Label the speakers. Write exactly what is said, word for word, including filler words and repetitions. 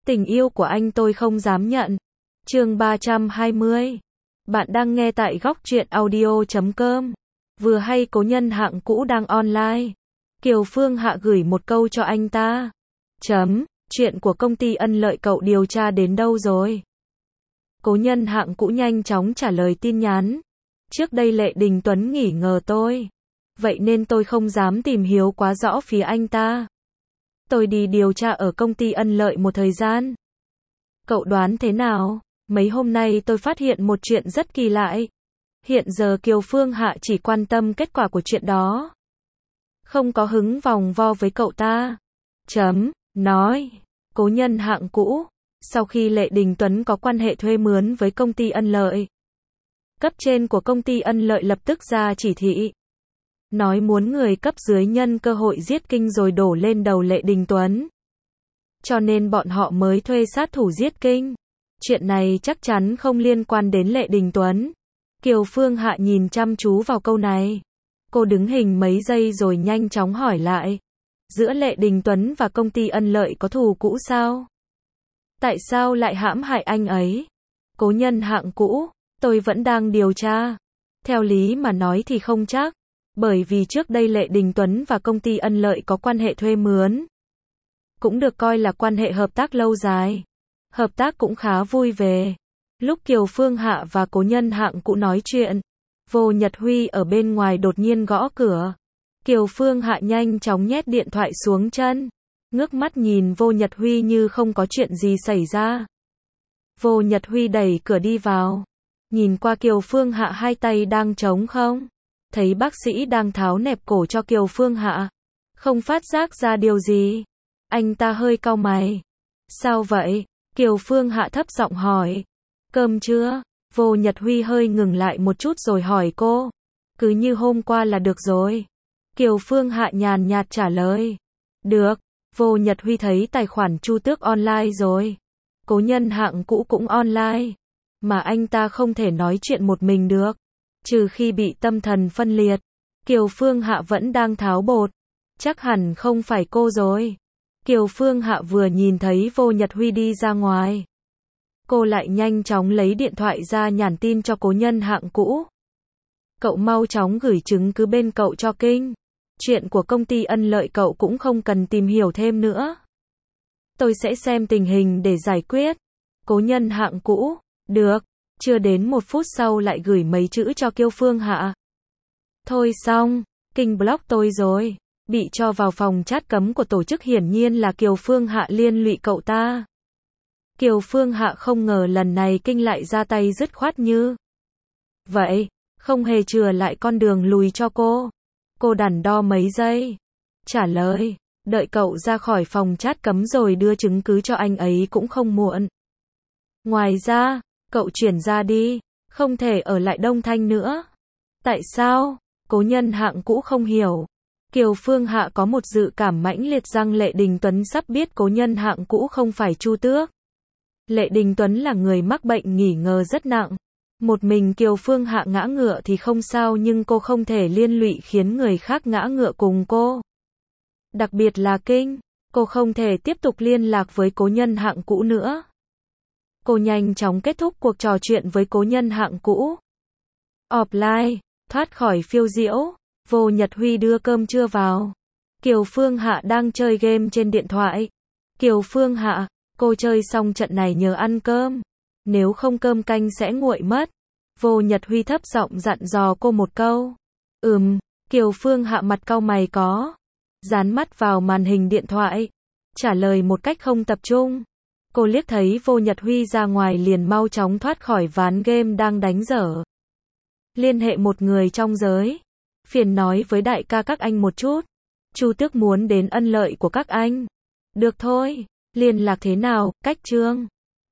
Speaker 1: Tình yêu của anh tôi không dám nhận. Chương ba trăm hai mươi. Bạn đang nghe tại góc truyện audio chấm com. Vừa hay cố nhân hạng cũ đang online. Kiều Phương Hạ gửi một câu cho anh ta. Chấm, chuyện của công ty Ân Lợi cậu điều tra đến đâu rồi? Cố nhân hạng cũ nhanh chóng trả lời tin nhắn. Trước đây Lệ Đình Tuấn nghi ngờ tôi. Vậy nên tôi không dám tìm hiểu quá rõ phía anh ta. Tôi đi điều tra ở công ty Ân Lợi một thời gian. Cậu đoán thế nào? Mấy hôm nay tôi phát hiện một chuyện rất kỳ lạ. Hiện giờ Kiều Phương Hạ chỉ quan tâm kết quả của chuyện đó. Không có hứng vòng vo với cậu ta. Chấm, nói. Cố nhân hạng cũ. Sau khi Lệ Đình Tuấn có quan hệ thuê mướn với công ty Ân Lợi, cấp trên của công ty Ân Lợi lập tức ra chỉ thị. Nói muốn người cấp dưới nhân cơ hội giết Kinh rồi đổ lên đầu Lệ Đình Tuấn. Cho nên bọn họ mới thuê sát thủ giết Kinh. Chuyện này chắc chắn không liên quan đến Lệ Đình Tuấn. Kiều Phương Hạ nhìn chăm chú vào câu này. Cô đứng hình mấy giây rồi nhanh chóng hỏi lại. Giữa Lệ Đình Tuấn và công ty Ân Lợi có thù cũ sao? Tại sao lại hãm hại anh ấy? Cố nhân hạng cũ, tôi vẫn đang điều tra. Theo lý mà nói thì không chắc. Bởi vì trước đây Lệ Đình Tuấn và công ty Ân Lợi có quan hệ thuê mướn. Cũng được coi là quan hệ hợp tác lâu dài. Hợp tác cũng khá vui vẻ. Lúc Kiều Phương Hạ và cố nhân hạng cũ nói chuyện, Vô Nhật Huy ở bên ngoài đột nhiên gõ cửa. Kiều Phương Hạ nhanh chóng nhét điện thoại xuống chân. Ngước mắt nhìn Vô Nhật Huy như không có chuyện gì xảy ra. Vô Nhật Huy đẩy cửa đi vào. Nhìn qua Kiều Phương Hạ hai tay đang trống không. Thấy bác sĩ đang tháo nẹp cổ cho Kiều Phương Hạ. Không phát giác ra điều gì. Anh ta hơi cau mày. Sao vậy? Kiều Phương Hạ thấp giọng hỏi. Cơm chưa? Vô Nhật Huy hơi ngừng lại một chút rồi hỏi cô. Cứ như hôm qua là được rồi. Kiều Phương Hạ nhàn nhạt trả lời. Được. Vô Nhật Huy thấy tài khoản Chu Tước online rồi. Cố nhân hạng cũ cũng online. Mà anh ta không thể nói chuyện một mình được. Trừ khi bị tâm thần phân liệt. Kiều Phương Hạ vẫn đang tháo bột. Chắc hẳn không phải cô rồi. Kiều Phương Hạ vừa nhìn thấy Vô Nhật Huy đi ra ngoài. Cô lại nhanh chóng lấy điện thoại ra nhắn tin cho cố nhân hạng cũ. Cậu mau chóng gửi chứng cứ bên cậu cho Kinh. Chuyện của công ty Ân Lợi cậu cũng không cần tìm hiểu thêm nữa. Tôi sẽ xem tình hình để giải quyết. Cố nhân hạng cũ. Được. Chưa đến một phút sau lại gửi mấy chữ cho Kiều Phương Hạ. Thôi xong. Kinh block tôi rồi. Bị cho vào phòng chat cấm của tổ chức hiển nhiên là Kiều Phương Hạ liên lụy cậu ta. Kiều Phương Hạ không ngờ lần này Kinh lại ra tay dứt khoát như vậy. Không hề chừa lại con đường lùi cho cô. Cô đắn đo mấy giây. Trả lời. Đợi cậu ra khỏi phòng chat cấm rồi đưa chứng cứ cho anh ấy cũng không muộn. Ngoài ra, cậu chuyển ra đi. Không thể ở lại Đông Thanh nữa. Tại sao? Cố nhân hạng cũ không hiểu. Kiều Phương Hạ có một dự cảm mãnh liệt rằng Lệ Đình Tuấn sắp biết cố nhân hạng cũ không phải Chu Tước. Lệ Đình Tuấn là người mắc bệnh nghỉ ngờ rất nặng. Một mình Kiều Phương Hạ ngã ngựa thì không sao nhưng cô không thể liên lụy khiến người khác ngã ngựa cùng cô. Đặc biệt là Kinh. Cô không thể tiếp tục liên lạc với cố nhân hạng cũ nữa. Cô nhanh chóng kết thúc cuộc trò chuyện với cố nhân hạng cũ. Offline, thoát khỏi phiêu diễu. Vô Nhật Huy đưa cơm trưa vào. Kiều Phương Hạ đang chơi game trên điện thoại. Kiều Phương Hạ, cô chơi xong trận này nhớ ăn cơm. Nếu không cơm canh sẽ nguội mất. Vô Nhật Huy thấp giọng dặn dò cô một câu. Ừm, Kiều Phương Hạ mặt cau mày có. Dán mắt vào màn hình điện thoại. Trả lời một cách không tập trung. Cô liếc thấy Vô Nhật Huy ra ngoài liền mau chóng thoát khỏi ván game đang đánh dở. Liên hệ một người trong giới. Phiền nói với đại ca các anh một chút. Chu Tước muốn đến Ân Lợi của các anh. Được thôi. Liên lạc thế nào? Cách Trương.